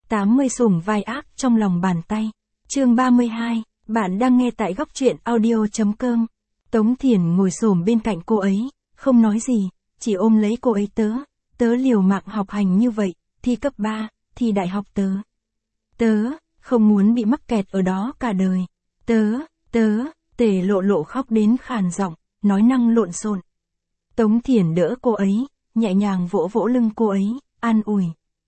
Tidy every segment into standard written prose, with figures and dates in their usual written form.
80 sủng vai ác trong lòng bàn tay. Chương 32, bạn đang nghe tại góc truyện audio.com. Tống Thiển ngồi xổm bên cạnh cô ấy, không nói gì, chỉ ôm lấy cô ấy. Tớ liều mạng học hành như vậy, thi cấp 3, thi đại học tớ không muốn bị mắc kẹt ở đó cả đời. Tề Lộ Lộ khóc đến khàn giọng, nói năng lộn xộn. Tống Thiển đỡ cô ấy, nhẹ nhàng vỗ vỗ lưng cô ấy, an ủi.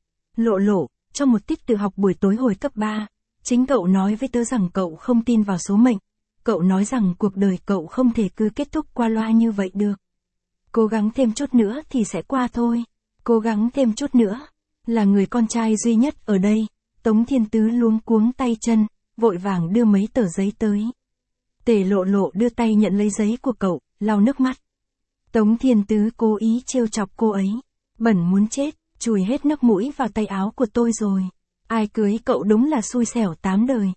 Lộ Lộ, trong một tiết tự học buổi tối hồi cấp 3, chính cậu nói với tớ rằng cậu không tin vào số mệnh. Cậu nói rằng cuộc đời cậu không thể cứ kết thúc qua loa như vậy được. Cố gắng thêm chút nữa thì sẽ qua thôi. Cố gắng thêm chút nữa. Là người con trai duy nhất ở đây, Tống Thiên Tứ luống cuống tay chân, vội vàng đưa mấy tờ giấy tới. Tề Lộ Lộ đưa tay nhận lấy giấy của cậu, lau nước mắt. Tống Thiên Tứ cố ý trêu chọc cô ấy. Bẩn muốn chết, chùi hết nước mũi vào tay áo của tôi rồi. Ai cưới cậu đúng là xui xẻo 8 đời.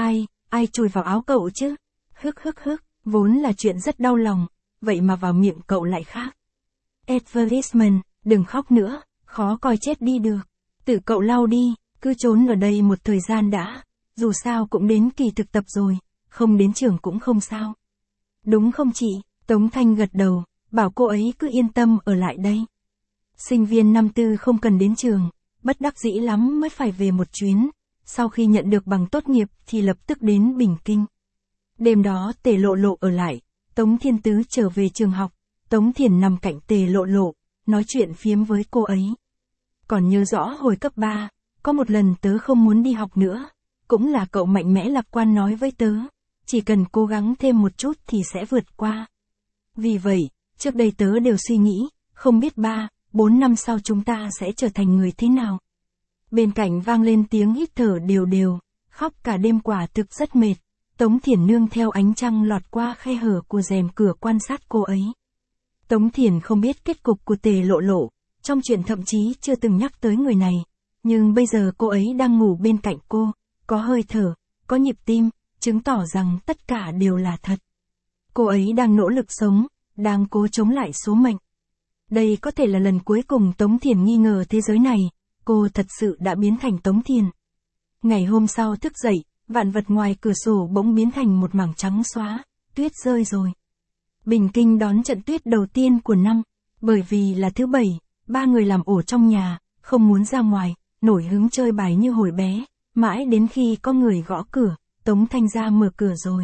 Ai chùi vào áo cậu chứ? Hức, vốn là chuyện rất đau lòng, vậy mà vào miệng cậu lại khác. Advertisement, đừng khóc nữa, khó coi chết đi được. Tự cậu lau đi, cứ trốn ở đây một thời gian đã, dù sao cũng đến kỳ thực tập rồi, không đến trường cũng không sao. Đúng không chị? Tống Thanh gật đầu, bảo cô ấy cứ yên tâm ở lại đây. Sinh viên năm tư không cần đến trường, bất đắc dĩ lắm mới phải về một chuyến, sau khi nhận được bằng tốt nghiệp thì lập tức đến Bình Kinh. Đêm đó Tề Lộ Lộ ở lại, Tống Thiên Tứ trở về trường học, Tống Thiển nằm cạnh Tề Lộ Lộ, nói chuyện phiếm với cô ấy. Còn nhớ rõ hồi cấp 3, có một lần tớ không muốn đi học nữa, cũng là cậu mạnh mẽ lạc quan nói với tớ, chỉ cần cố gắng thêm một chút thì sẽ vượt qua. Vì vậy, trước đây tớ đều suy nghĩ, không biết 3-4 năm sau chúng ta sẽ trở thành người thế nào. Bên cạnh vang lên tiếng hít thở đều, khóc cả đêm quả thực rất mệt. Tống Thiển nương theo ánh trăng lọt qua khe hở của rèm cửa quan sát cô ấy. Tống Thiển không biết kết cục của Tề Lộ Lộ, trong chuyện thậm chí chưa từng nhắc tới người này, nhưng bây giờ cô ấy đang ngủ bên cạnh cô, có hơi thở, có nhịp tim, chứng tỏ rằng tất cả đều là thật. Cô ấy đang nỗ lực sống, đang cố chống lại số mệnh. Đây có thể là lần cuối cùng Tống Thiển nghi ngờ thế giới này, cô thật sự đã biến thành Tống Thiển. Ngày hôm sau thức dậy, vạn vật ngoài cửa sổ bỗng biến thành một mảng trắng xóa, tuyết rơi rồi. Bình Kinh đón trận tuyết đầu tiên của năm, bởi vì là thứ Bảy, 3 người làm ổ trong nhà, không muốn ra ngoài, nổi hứng chơi bài như hồi bé, mãi đến khi có người gõ cửa, Tống Thanh ra mở cửa rồi.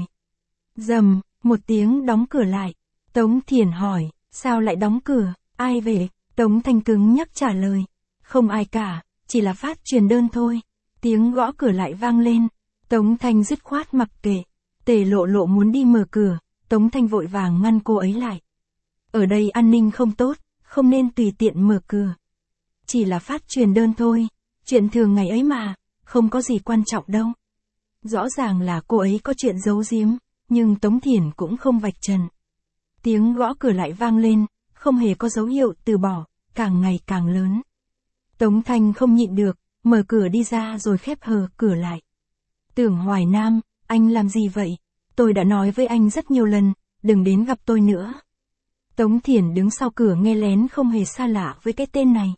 Rầm, một tiếng đóng cửa lại. Tống Thiển hỏi, sao lại đóng cửa, ai về? Tống Thanh cứng nhắc trả lời, không ai cả, chỉ là phát truyền đơn thôi. Tiếng gõ cửa lại vang lên. Tống Thanh dứt khoát mặc kệ. Tề Lộ Lộ muốn đi mở cửa, Tống Thanh vội vàng ngăn cô ấy lại. Ở đây an ninh không tốt, không nên tùy tiện mở cửa. Chỉ là phát truyền đơn thôi, chuyện thường ngày ấy mà, không có gì quan trọng đâu. Rõ ràng là cô ấy có chuyện giấu giếm, nhưng Tống Thiển cũng không vạch trần. Tiếng gõ cửa lại vang lên, không hề có dấu hiệu từ bỏ, càng ngày càng lớn. Tống Thanh không nhịn được, mở cửa đi ra rồi khép hờ cửa lại. Tưởng Hoài Nam, anh làm gì vậy? Tôi đã nói với anh rất nhiều lần, đừng đến gặp tôi nữa. Tống Thiển đứng sau cửa nghe lén không hề xa lạ với cái tên này.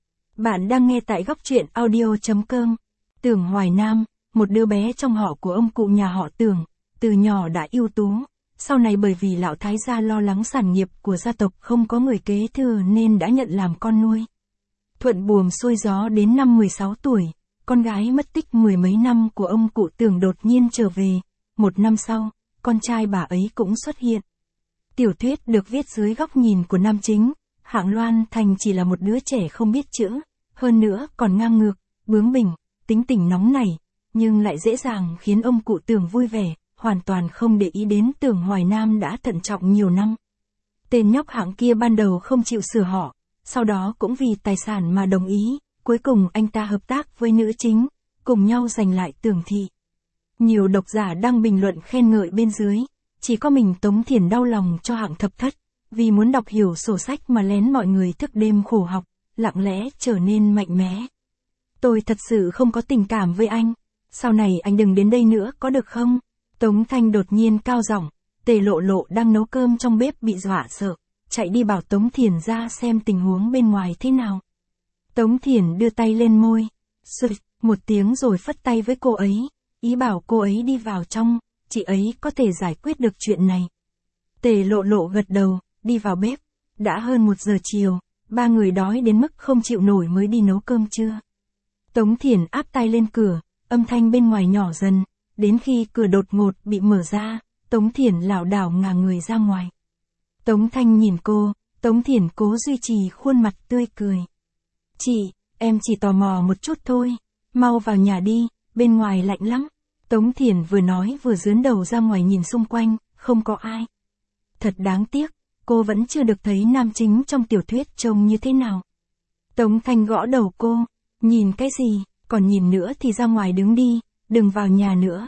Bạn đang nghe tại góc truyện audio.com. Tưởng Hoài Nam, một đứa bé trong họ của ông cụ nhà họ Tưởng, từ nhỏ đã ưu tú. Sau này bởi vì lão thái gia lo lắng sản nghiệp của gia tộc không có người kế thừa nên đã nhận làm con nuôi. Thuận buồm xuôi gió đến năm 16 tuổi, con gái mất tích 10 mấy năm của ông cụ Tưởng đột nhiên trở về. 1 năm sau, con trai bà ấy cũng xuất hiện. Tiểu thuyết được viết dưới góc nhìn của nam chính, Hạng Loan Thành chỉ là một đứa trẻ không biết chữ, hơn nữa còn ngang ngược, bướng bỉnh, tính tình nóng nảy, nhưng lại dễ dàng khiến ông cụ Tưởng vui vẻ, hoàn toàn không để ý đến Tưởng Hoài Nam đã thận trọng nhiều năm. Tên nhóc Hạng kia ban đầu không chịu sửa họ, sau đó cũng vì tài sản mà đồng ý, cuối cùng anh ta hợp tác với nữ chính, cùng nhau giành lại Tưởng thị. Nhiều độc giả đang bình luận khen ngợi bên dưới, chỉ có mình Tống Thiển đau lòng cho Hạng Thập Thất, vì muốn đọc hiểu sổ sách mà lén mọi người thức đêm khổ học, lặng lẽ trở nên mạnh mẽ. Tôi thật sự không có tình cảm với anh, sau này anh đừng đến đây nữa có được không? Tống Thanh đột nhiên cao giọng. Tề Lộ Lộ đang nấu cơm trong bếp bị dọa sợ, chạy đi bảo Tống Thiển ra xem tình huống bên ngoài thế nào. Tống Thiển đưa tay lên môi, Sụt, một tiếng rồi phất tay với cô ấy, ý bảo cô ấy đi vào trong, chị ấy có thể giải quyết được chuyện này. Tề Lộ Lộ gật đầu, đi vào bếp. Đã hơn 1 giờ chiều, ba người đói đến mức không chịu nổi mới đi nấu cơm trưa. Tống Thiển áp tay lên cửa, âm thanh bên ngoài nhỏ dần, đến khi cửa đột ngột bị mở ra, Tống Thiển lảo đảo ngả người ra ngoài. Tống Thanh nhìn cô, Tống Thiển cố duy trì khuôn mặt tươi cười. Chị, em chỉ tò mò một chút thôi, mau vào nhà đi, bên ngoài lạnh lắm. Tống Thiển vừa nói vừa giương đầu ra ngoài nhìn xung quanh, không có ai. Thật đáng tiếc, cô vẫn chưa được thấy nam chính trong tiểu thuyết trông như thế nào. Tống Thanh gõ đầu cô, nhìn cái gì, còn nhìn nữa thì ra ngoài đứng đi, đừng vào nhà nữa.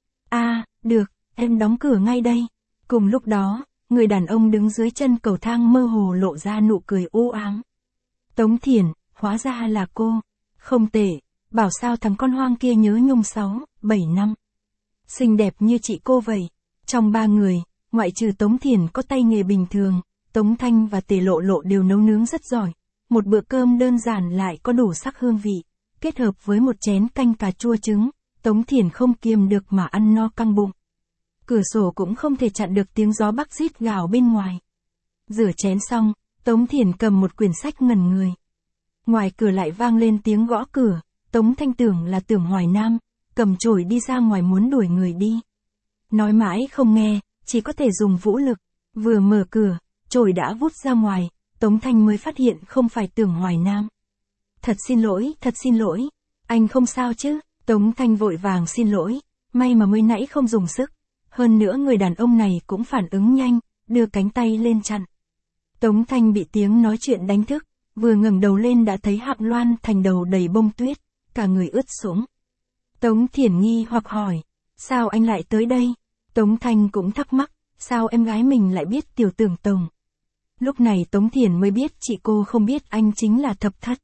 Được, em đóng cửa ngay đây. Cùng lúc đó, người đàn ông đứng dưới chân cầu thang mơ hồ lộ ra nụ cười u ám. Tống Thiển, hóa ra là cô. Không tệ, bảo sao thằng con hoang kia nhớ nhung 6, 7 năm. Xinh đẹp như chị cô vậy. Trong ba người, ngoại trừ Tống Thiển có tay nghề bình thường, Tống Thanh và Tề Lộ Lộ đều nấu nướng rất giỏi. Một bữa cơm đơn giản lại có đủ sắc hương vị, kết hợp với một chén canh cà chua trứng, Tống Thiển không kiềm được mà ăn no căng bụng. Cửa sổ cũng không thể chặn được tiếng gió bắc rít gào bên ngoài. Rửa chén xong, Tống Thiển cầm một quyển sách ngẩn người. Ngoài cửa lại vang lên tiếng gõ cửa, Tống Thanh tưởng là Tưởng Hoài Nam, cầm chổi đi ra ngoài muốn đuổi người đi. Nói mãi không nghe, chỉ có thể dùng vũ lực, vừa mở cửa, chổi đã vút ra ngoài, Tống Thanh mới phát hiện không phải Tưởng Hoài Nam. Thật xin lỗi, anh không sao chứ? Tống Thanh vội vàng xin lỗi, may mà mới nãy không dùng sức. Hơn nữa người đàn ông này cũng phản ứng nhanh, đưa cánh tay lên chặn. Tống Thanh bị tiếng nói chuyện đánh thức, vừa ngẩng đầu lên đã thấy Hạng Loan Thành đầu đầy bông tuyết, cả người ướt sũng. Tống Thiển nghi hoặc hỏi, sao anh lại tới đây? Tống Thanh cũng thắc mắc, sao em gái mình lại biết Tiểu Tưởng Tổng? Lúc này Tống Thiển mới biết chị cô không biết anh chính là Thập Thất.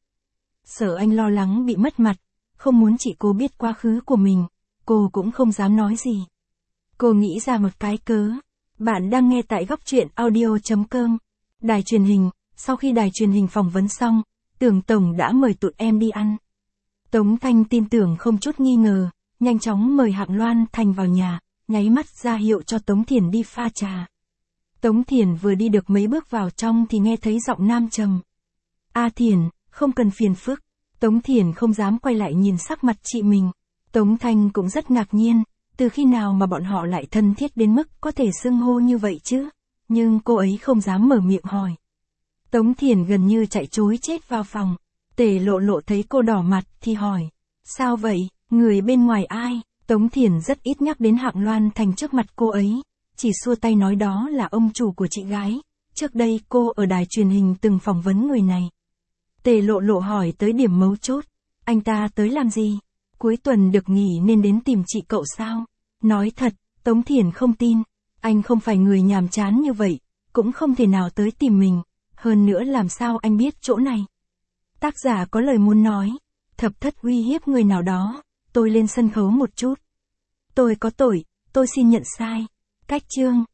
Sợ anh lo lắng bị mất mặt, không muốn chị cô biết quá khứ của mình, cô cũng không dám nói gì. Cô nghĩ ra một cái cớ. Bạn đang nghe tại góc truyện audio.com. Đài truyền hình, sau khi đài truyền hình phỏng vấn xong, Tưởng Tổng đã mời tụi em đi ăn. Tống Thanh tin tưởng không chút nghi ngờ, nhanh chóng mời Hạng Loan Thành vào nhà, nháy mắt ra hiệu cho Tống Thiển đi pha trà. Tống Thiển vừa đi được mấy bước vào trong thì nghe thấy giọng nam trầm. Thiển, không cần phiền phức. Tống Thiển không dám quay lại nhìn sắc mặt chị mình. Tống Thanh cũng rất ngạc nhiên, từ khi nào mà bọn họ lại thân thiết đến mức có thể xưng hô như vậy chứ? Nhưng cô ấy không dám mở miệng hỏi. Tống Thiển gần như chạy trối chết vào phòng. Tề Lộ Lộ thấy cô đỏ mặt thì hỏi. Sao vậy, người bên ngoài ai? Tống Thiển rất ít nhắc đến Hạng Loan Thành trước mặt cô ấy. Chỉ xua tay nói đó là ông chủ của chị gái. Trước đây cô ở đài truyền hình từng phỏng vấn người này. Tề Lộ Lộ hỏi tới điểm mấu chốt. Anh ta tới làm gì? Cuối tuần được nghỉ nên đến tìm chị cậu sao? Nói thật, Tống Thiển không tin. Anh không phải người nhàm chán như vậy, cũng không thể nào tới tìm mình. Hơn nữa làm sao anh biết chỗ này? Tác giả có lời muốn nói. Thập Thất uy hiếp người nào đó. Tôi lên sân khấu một chút. Tôi có tội, tôi xin nhận sai. Cách chương.